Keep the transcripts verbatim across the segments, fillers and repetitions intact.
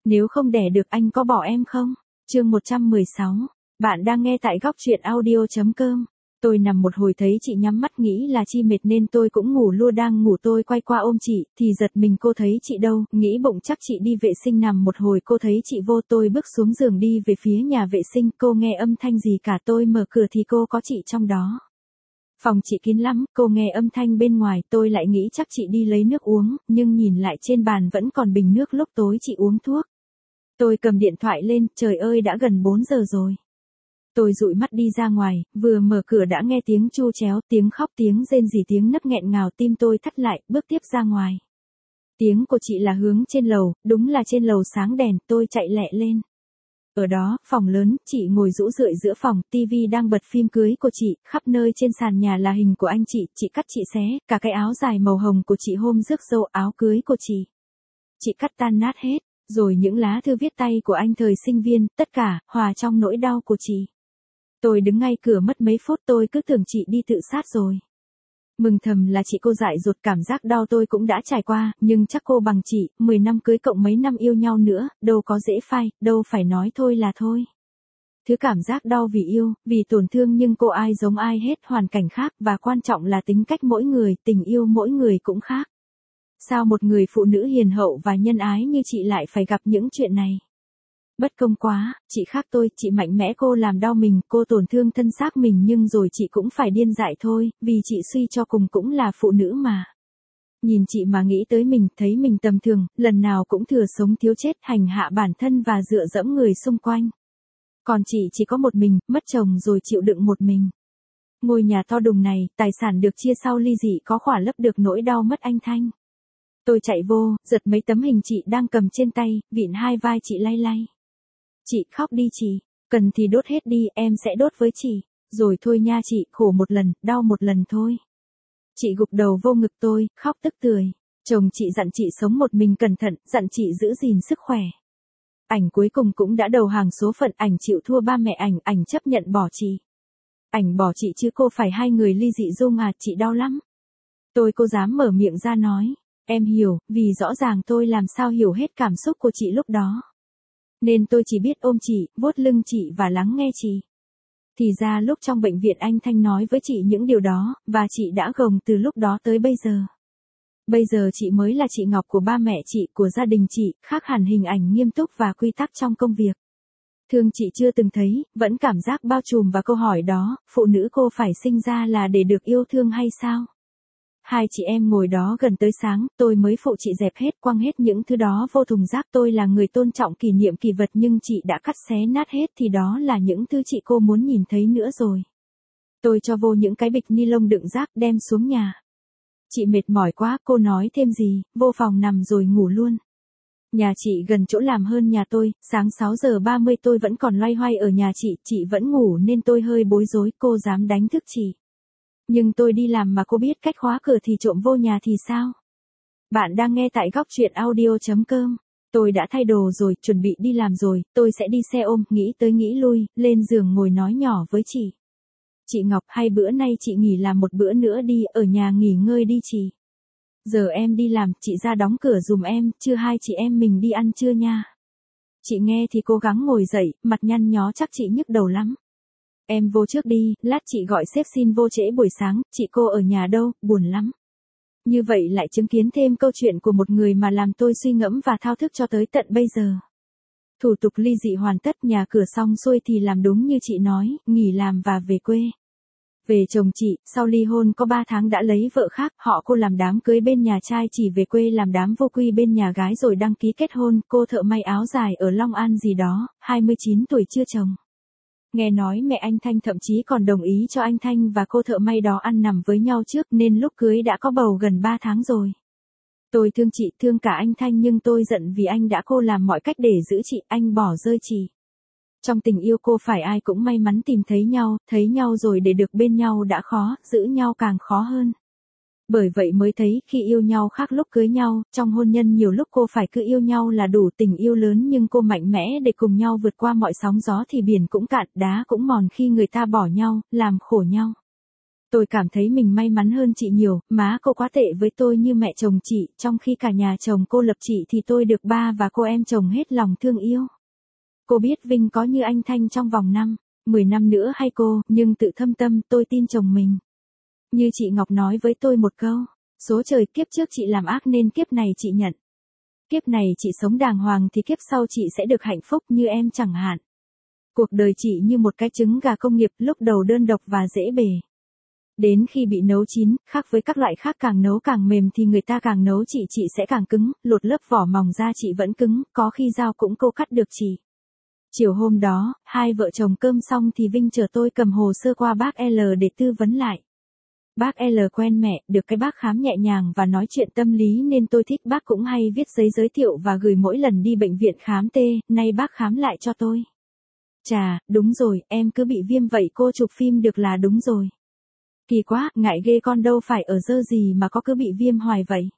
Nếu không đẻ được anh có bỏ em không? Chương một trăm mười sáu. Bạn đang nghe tại góc truyện audio.com. Tôi nằm một hồi thấy chị nhắm mắt nghĩ là chi mệt nên tôi cũng ngủ luôn, đang ngủ tôi quay qua ôm chị, thì giật mình cô thấy chị đâu, nghĩ bụng chắc chị đi vệ sinh, nằm một hồi cô thấy chị vô, tôi bước xuống giường đi về phía nhà vệ sinh, cô nghe âm thanh gì cả, tôi mở cửa thì cô có chị trong đó. Phòng chị kín lắm, cô nghe âm thanh bên ngoài, tôi lại nghĩ chắc chị đi lấy nước uống, nhưng nhìn lại trên bàn vẫn còn bình nước lúc tối chị uống thuốc. Tôi cầm điện thoại lên, trời ơi đã gần bốn giờ rồi. Tôi dụi mắt đi ra ngoài, vừa mở cửa đã nghe tiếng chu chéo, tiếng khóc, tiếng rên rỉ, tiếng nấc nghẹn ngào, tim tôi thắt lại, bước tiếp ra ngoài. Tiếng của chị là hướng trên lầu, đúng là trên lầu sáng đèn, tôi chạy lẹ lên. Ở đó, phòng lớn, chị ngồi rũ rượi giữa phòng, tivi đang bật phim cưới của chị, khắp nơi trên sàn nhà là hình của anh chị, chị cắt chị xé, cả cái áo dài màu hồng của chị hôm rước dâu, áo cưới của chị. Chị cắt tan nát hết, rồi những lá thư viết tay của anh thời sinh viên, tất cả, hòa trong nỗi đau của chị. Tôi đứng ngay cửa mất mấy phút, tôi cứ tưởng chị đi tự sát rồi. Mừng thầm là chị, cô dại dột, cảm giác đau tôi cũng đã trải qua, nhưng chắc cô bằng chị, mười năm cưới cộng mấy năm yêu nhau nữa, đâu có dễ phai, đâu phải nói thôi là thôi. Thứ cảm giác đau vì yêu, vì tổn thương, nhưng cô ai giống ai hết, hoàn cảnh khác, và quan trọng là tính cách mỗi người, tình yêu mỗi người cũng khác. Sao một người phụ nữ hiền hậu và nhân ái như chị lại phải gặp những chuyện này? Bất công quá, chị khác tôi, chị mạnh mẽ, cô làm đau mình, cô tổn thương thân xác mình, nhưng rồi chị cũng phải điên dại thôi, vì chị suy cho cùng cũng là phụ nữ mà. Nhìn chị mà nghĩ tới mình, thấy mình tầm thường, lần nào cũng thừa sống thiếu chết, hành hạ bản thân và dựa dẫm người xung quanh. Còn chị chỉ có một mình, mất chồng rồi chịu đựng một mình. Ngôi nhà to đùng này, tài sản được chia sau ly dị có khỏa lấp được nỗi đau mất anh Thanh. Tôi chạy vô, giật mấy tấm hình chị đang cầm trên tay, vịn hai vai chị lay lay. Chị khóc đi chị, cần thì đốt hết đi, em sẽ đốt với chị. Rồi thôi nha chị, khổ một lần, đau một lần thôi. Chị gục đầu vô ngực tôi, khóc tức tưởi. Chồng chị dặn chị sống một mình cẩn thận, dặn chị giữ gìn sức khỏe. Ảnh cuối cùng cũng đã đầu hàng số phận, ảnh chịu thua ba mẹ ảnh, ảnh chấp nhận bỏ chị. Ảnh bỏ chị chứ cô phải hai người ly dị dung à, chị đau lắm. Tôi cô dám mở miệng ra nói, em hiểu, vì rõ ràng tôi làm sao hiểu hết cảm xúc của chị lúc đó. Nên tôi chỉ biết ôm chị, vuốt lưng chị và lắng nghe chị. Thì ra lúc trong bệnh viện anh Thanh nói với chị những điều đó, và chị đã gồng từ lúc đó tới bây giờ. Bây giờ chị mới là chị Ngọc của ba mẹ chị, của gia đình chị, khác hẳn hình ảnh nghiêm túc và quy tắc trong công việc. Thương chị chưa từng thấy, vẫn cảm giác bao trùm và câu hỏi đó, phụ nữ cô phải sinh ra là để được yêu thương hay sao? Hai chị em ngồi đó gần tới sáng, tôi mới phụ chị dẹp hết, quăng hết những thứ đó vô thùng rác. Tôi là người tôn trọng kỷ niệm kỷ vật, nhưng chị đã cắt xé nát hết thì đó là những thứ chị cô muốn nhìn thấy nữa rồi. Tôi cho vô những cái bịch ni lông đựng rác, đem xuống nhà. Chị mệt mỏi quá, cô nói thêm gì, vô phòng nằm rồi ngủ luôn. Nhà chị gần chỗ làm hơn nhà tôi, sáng sáu giờ ba mươi tôi vẫn còn loay hoay ở nhà chị, chị vẫn ngủ nên tôi hơi bối rối, cô dám đánh thức chị. Nhưng tôi đi làm mà cô biết cách khóa cửa thì trộm vô nhà thì sao? Bạn đang nghe tại góc truyện audio.com. Tôi đã thay đồ rồi, chuẩn bị đi làm rồi, tôi sẽ đi xe ôm, nghĩ tới nghĩ lui, lên giường ngồi nói nhỏ với chị. Chị Ngọc, hay bữa nay chị nghỉ làm một bữa nữa đi, ở nhà nghỉ ngơi đi chị. Giờ em đi làm, chị ra đóng cửa giùm em, trưa hai chị em mình đi ăn trưa nha. Chị nghe thì cố gắng ngồi dậy, mặt nhăn nhó chắc chị nhức đầu lắm. Em vô trước đi, lát chị gọi sếp xin vô trễ buổi sáng, chị cô ở nhà đâu, buồn lắm. Như vậy lại chứng kiến thêm câu chuyện của một người mà làm tôi suy ngẫm và thao thức cho tới tận bây giờ. Thủ tục ly dị hoàn tất, nhà cửa xong xuôi thì làm đúng như chị nói, nghỉ làm và về quê. Về chồng chị, sau ly hôn có ba tháng đã lấy vợ khác, họ cô làm đám cưới bên nhà trai, chỉ về quê làm đám vô quy bên nhà gái rồi đăng ký kết hôn, cô thợ may áo dài ở Long An gì đó, hai mươi chín tuổi chưa chồng. Nghe nói mẹ anh Thanh thậm chí còn đồng ý cho anh Thanh và cô thợ may đó ăn nằm với nhau trước, nên lúc cưới đã có bầu gần ba tháng rồi. Tôi thương chị, thương cả anh Thanh, nhưng tôi giận vì anh đã cô làm mọi cách để giữ chị, anh bỏ rơi chị. Trong tình yêu cô phải ai cũng may mắn tìm thấy nhau, thấy nhau rồi để được bên nhau đã khó, giữ nhau càng khó hơn. Bởi vậy mới thấy khi yêu nhau khác lúc cưới nhau, trong hôn nhân nhiều lúc cô phải cứ yêu nhau là đủ, tình yêu lớn nhưng cô mạnh mẽ để cùng nhau vượt qua mọi sóng gió thì biển cũng cạn, đá cũng mòn khi người ta bỏ nhau, làm khổ nhau. Tôi cảm thấy mình may mắn hơn chị nhiều, má cô quá tệ với tôi như mẹ chồng chị, trong khi cả nhà chồng cô lập chị thì tôi được ba và cô em chồng hết lòng thương yêu. Cô biết Vinh có như anh Thanh trong vòng năm, mười năm nữa hay cô, nhưng tự thâm tâm tôi tin chồng mình. Như chị Ngọc nói với tôi một câu, số trời kiếp trước chị làm ác nên kiếp này chị nhận. Kiếp này chị sống đàng hoàng thì kiếp sau chị sẽ được hạnh phúc như em chẳng hạn. Cuộc đời chị như một cái trứng gà công nghiệp, lúc đầu đơn độc và dễ bề. Đến khi bị nấu chín, khác với các loại khác càng nấu càng mềm thì người ta càng nấu chị chị sẽ càng cứng, lột lớp vỏ mỏng ra chị vẫn cứng, có khi dao cũng cô cắt được chị. Chiều hôm đó, hai vợ chồng cơm xong thì Vinh chờ tôi cầm hồ sơ qua bác L để tư vấn lại. Bác L quen mẹ, được cái bác khám nhẹ nhàng và nói chuyện tâm lý nên tôi thích, bác cũng hay viết giấy giới thiệu và gửi mỗi lần đi bệnh viện khám tê, nay bác khám lại cho tôi. Chà, đúng rồi, em cứ bị viêm vậy cô chụp phim được là đúng rồi. Kỳ quá, ngại ghê, con đâu phải ở dơ gì mà có cứ bị viêm hoài vậy.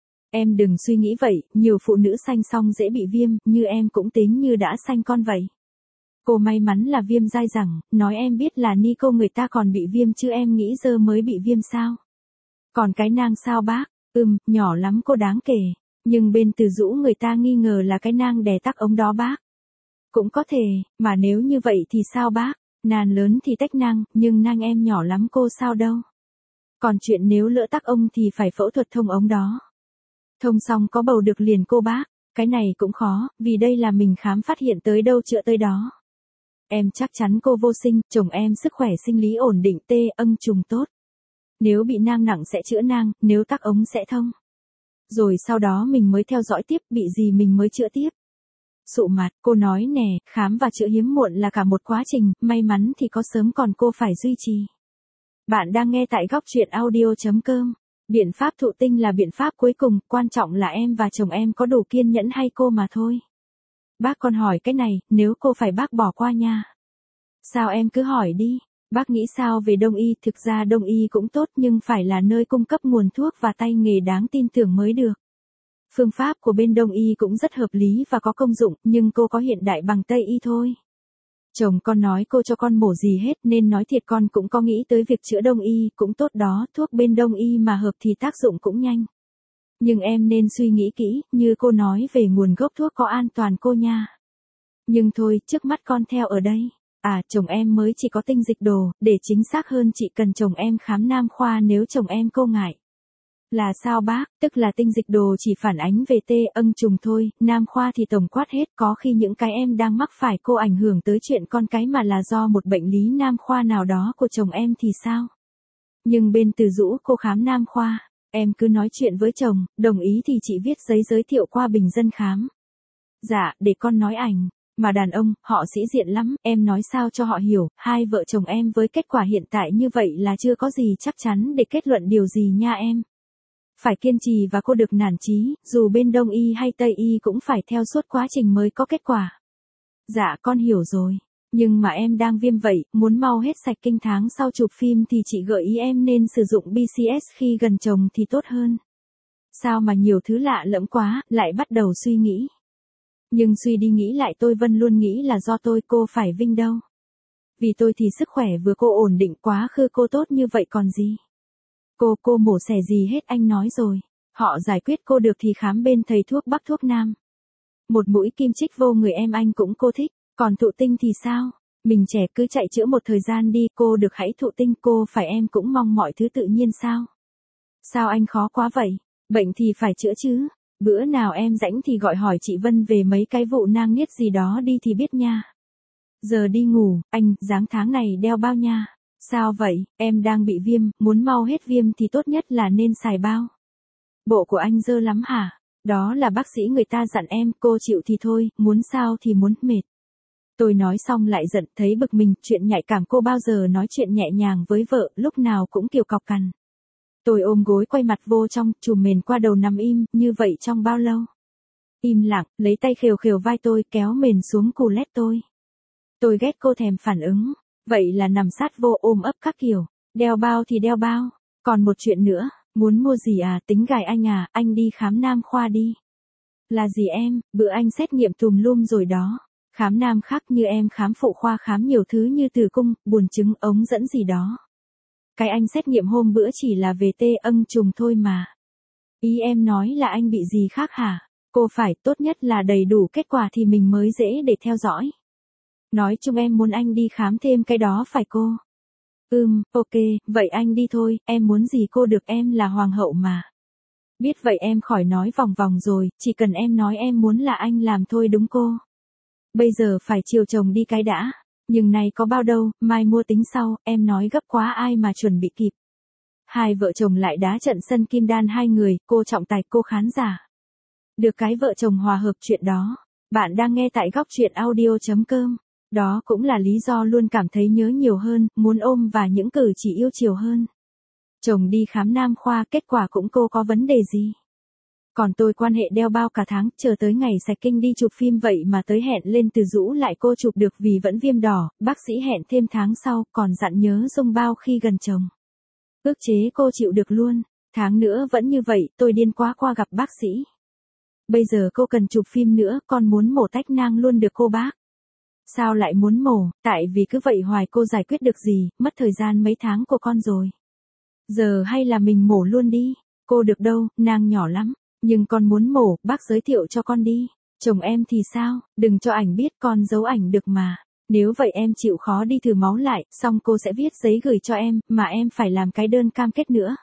Em đừng suy nghĩ vậy, nhiều phụ nữ sanh xong dễ bị viêm, như em cũng tính như đã sanh con vậy. Cô may mắn là viêm dai dẳng, nói em biết là ni cô người ta còn bị viêm chứ em nghĩ dơ mới bị viêm sao. Còn cái nang sao bác, ừm, nhỏ lắm cô đáng kể, nhưng bên Từ Dũ người ta nghi ngờ là cái nang đè tắc ống đó bác. Cũng có thể, mà nếu như vậy thì sao bác, nàn lớn thì tách nang, nhưng nang em nhỏ lắm cô sao đâu. Còn chuyện nếu lỡ tắc ống thì phải phẫu thuật thông ống đó. Thông xong có bầu được liền cô bác, cái này cũng khó, vì đây là mình khám phát hiện tới đâu chữa tới đó. Em chắc chắn cô vô sinh, chồng em sức khỏe sinh lý ổn định, tê, âng trùng tốt. Nếu bị nang nặng sẽ chữa nang, nếu tắc ống sẽ thông. Rồi sau đó mình mới theo dõi tiếp, bị gì mình mới chữa tiếp. Sụ mặt, cô nói nè, khám và chữa hiếm muộn là cả một quá trình, may mắn thì có sớm còn cô phải duy trì. Bạn đang nghe tại góc truyện audio.com. Biện pháp thụ tinh là biện pháp cuối cùng, quan trọng là em và chồng em có đủ kiên nhẫn hay cô mà thôi. Bác còn hỏi cái này, nếu cô phải bác bỏ qua nha. Sao em cứ hỏi đi, bác nghĩ sao về Đông y, thực ra Đông y cũng tốt nhưng phải là nơi cung cấp nguồn thuốc và tay nghề đáng tin tưởng mới được. Phương pháp của bên Đông y cũng rất hợp lý và có công dụng, nhưng cô có hiện đại bằng Tây y thôi. Chồng con nói cô cho con mổ gì hết nên nói thiệt con cũng có nghĩ tới việc chữa Đông y, cũng tốt đó, thuốc bên Đông y mà hợp thì tác dụng cũng nhanh. Nhưng em nên suy nghĩ kỹ, như cô nói về nguồn gốc thuốc có an toàn cô nha. Nhưng thôi, trước mắt con theo ở đây. À, chồng em mới chỉ có tinh dịch đồ, để chính xác hơn chị cần chồng em khám nam khoa nếu chồng em cô ngại. Là sao bác, tức là tinh dịch đồ chỉ phản ánh về tê, âng trùng thôi, nam khoa thì tổng quát hết, có khi những cái em đang mắc phải cô ảnh hưởng tới chuyện con cái mà là do một bệnh lý nam khoa nào đó của chồng em thì sao? Nhưng bên Từ Dũ cô khám nam khoa, em cứ nói chuyện với chồng, đồng ý thì chị viết giấy giới thiệu qua bình dân khám. Dạ, để con nói ảnh, mà đàn ông, họ sĩ diện lắm, em nói sao cho họ hiểu, hai vợ chồng em với kết quả hiện tại như vậy là chưa có gì chắc chắn để kết luận điều gì nha em. Phải kiên trì và cô được nản chí, dù bên Đông y hay Tây y cũng phải theo suốt quá trình mới có kết quả. Dạ con hiểu rồi, nhưng mà em đang viêm vậy, muốn mau hết sạch kinh tháng sau chụp phim thì chị gợi ý em nên sử dụng bê xê ét khi gần chồng thì tốt hơn. Sao mà nhiều thứ lạ lẫm quá, lại bắt đầu suy nghĩ. Nhưng suy đi nghĩ lại tôi vẫn luôn nghĩ là do tôi, cô phải Vinh đâu. Vì tôi thì sức khỏe vừa cô ổn định, quá khứ cô tốt như vậy còn gì. Cô, cô mổ xẻ gì hết anh nói rồi. Họ giải quyết cô được thì khám bên thầy thuốc Bắc thuốc Nam. Một mũi kim chích vô người em anh cũng cô thích. Còn thụ tinh thì sao? Mình trẻ cứ chạy chữa một thời gian đi, cô được hãy thụ tinh, cô phải em cũng mong mọi thứ tự nhiên sao? Sao anh khó quá vậy? Bệnh thì phải chữa chứ. Bữa nào em rảnh thì gọi hỏi chị Vân về mấy cái vụ nang niết gì đó đi thì biết nha. Giờ đi ngủ, anh, dáng tháng này đeo bao nha. Sao vậy, em đang bị viêm, muốn mau hết viêm thì tốt nhất là nên xài bao. Bộ của anh dơ lắm hả? Đó là bác sĩ người ta dặn em, cô chịu thì thôi, muốn sao thì muốn, mệt. Tôi nói xong lại giận, thấy bực mình, chuyện nhạy cảm cô bao giờ nói chuyện nhẹ nhàng với vợ, lúc nào cũng kiểu cọc cằn. Tôi ôm gối quay mặt vô trong, chùm mền qua đầu nằm im, như vậy trong bao lâu? Im lặng, lấy tay khều khều vai tôi, kéo mền xuống cù lét tôi. Tôi ghét cô thèm phản ứng, vậy là nằm sát vô ôm ấp các kiểu, đeo bao thì đeo bao, còn một chuyện nữa, muốn mua gì à, tính gài anh à, anh đi khám nam khoa đi. Là gì em, bữa anh xét nghiệm tùm lum rồi đó, khám nam khác như em khám phụ khoa khám nhiều thứ như tử cung, buồng trứng, ống dẫn gì đó. Cái anh xét nghiệm hôm bữa chỉ là về tê âng trùng thôi mà. Ý em nói là anh bị gì khác hả? Cô phải, tốt nhất là đầy đủ kết quả thì mình mới dễ để theo dõi. Nói chung em muốn anh đi khám thêm cái đó phải cô? Ừm, ok, vậy anh đi thôi, em muốn gì cô được, em là hoàng hậu mà. Biết vậy em khỏi nói vòng vòng rồi, chỉ cần em nói em muốn là anh làm thôi đúng cô? Bây giờ phải chiều chồng đi cái đã. Nhưng này có bao đâu, mai mua tính sau, em nói gấp quá ai mà chuẩn bị kịp. Hai vợ chồng lại đá trận sân kim đan hai người, cô trọng tài cô khán giả. Được cái vợ chồng hòa hợp chuyện đó. Bạn đang nghe tại góc truyện audio.com. Đó cũng là lý do luôn cảm thấy nhớ nhiều hơn, muốn ôm và những cử chỉ yêu chiều hơn. Chồng đi khám nam khoa, kết quả cũng cô có vấn đề gì. Còn tôi quan hệ đeo bao cả tháng, chờ tới ngày sạch kinh đi chụp phim vậy mà tới hẹn lên từ rũ lại cô chụp được vì vẫn viêm đỏ, bác sĩ hẹn thêm tháng sau, còn dặn nhớ dung bao khi gần chồng. Ước chế cô chịu được luôn, tháng nữa vẫn như vậy, tôi điên quá qua gặp bác sĩ. Bây giờ cô cần chụp phim nữa, con muốn mổ tách nang luôn được cô bác. Sao lại muốn mổ, tại vì cứ vậy hoài cô giải quyết được gì, mất thời gian mấy tháng của con rồi. Giờ hay là mình mổ luôn đi, cô được đâu, nang nhỏ lắm. Nhưng con muốn mổ, bác giới thiệu cho con đi. Chồng em thì sao, đừng cho ảnh biết, con giấu ảnh được mà. Nếu vậy em chịu khó đi thử máu lại, xong cô sẽ viết giấy gửi cho em, mà em phải làm cái đơn cam kết nữa.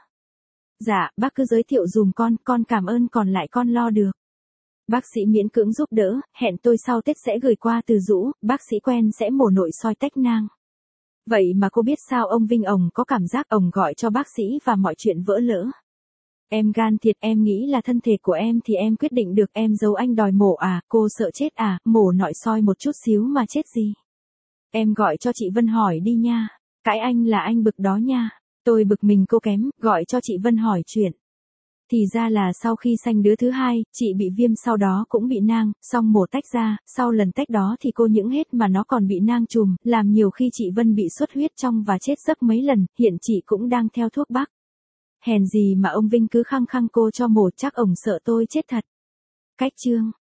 Dạ, bác cứ giới thiệu dùm con, con cảm ơn còn lại con lo được. Bác sĩ miễn cưỡng giúp đỡ, hẹn tôi sau Tết sẽ gửi qua từ rũ, bác sĩ quen sẽ mổ nội soi tách nang. Vậy mà cô biết sao ông Vinh ổng có cảm giác ổng gọi cho bác sĩ và mọi chuyện vỡ lỡ. Em gan thiệt, em nghĩ là thân thể của em thì em quyết định được, em giấu anh đòi mổ à, cô sợ chết à, mổ nội soi một chút xíu mà chết gì. Em gọi cho chị Vân hỏi đi nha, cãi anh là anh bực đó nha, tôi bực mình cô kém, gọi cho chị Vân hỏi chuyện. Thì ra là sau khi sanh đứa thứ hai, chị bị viêm sau đó cũng bị nang, xong mổ tách ra, sau lần tách đó thì cô những hết mà nó còn bị nang trùm, làm nhiều khi chị Vân bị xuất huyết trong và chết giấc mấy lần, hiện chị cũng đang theo thuốc bắc. Hèn gì mà ông Vinh cứ khăng khăng cô cho mổ, chắc ổng sợ tôi chết thật. Cách chương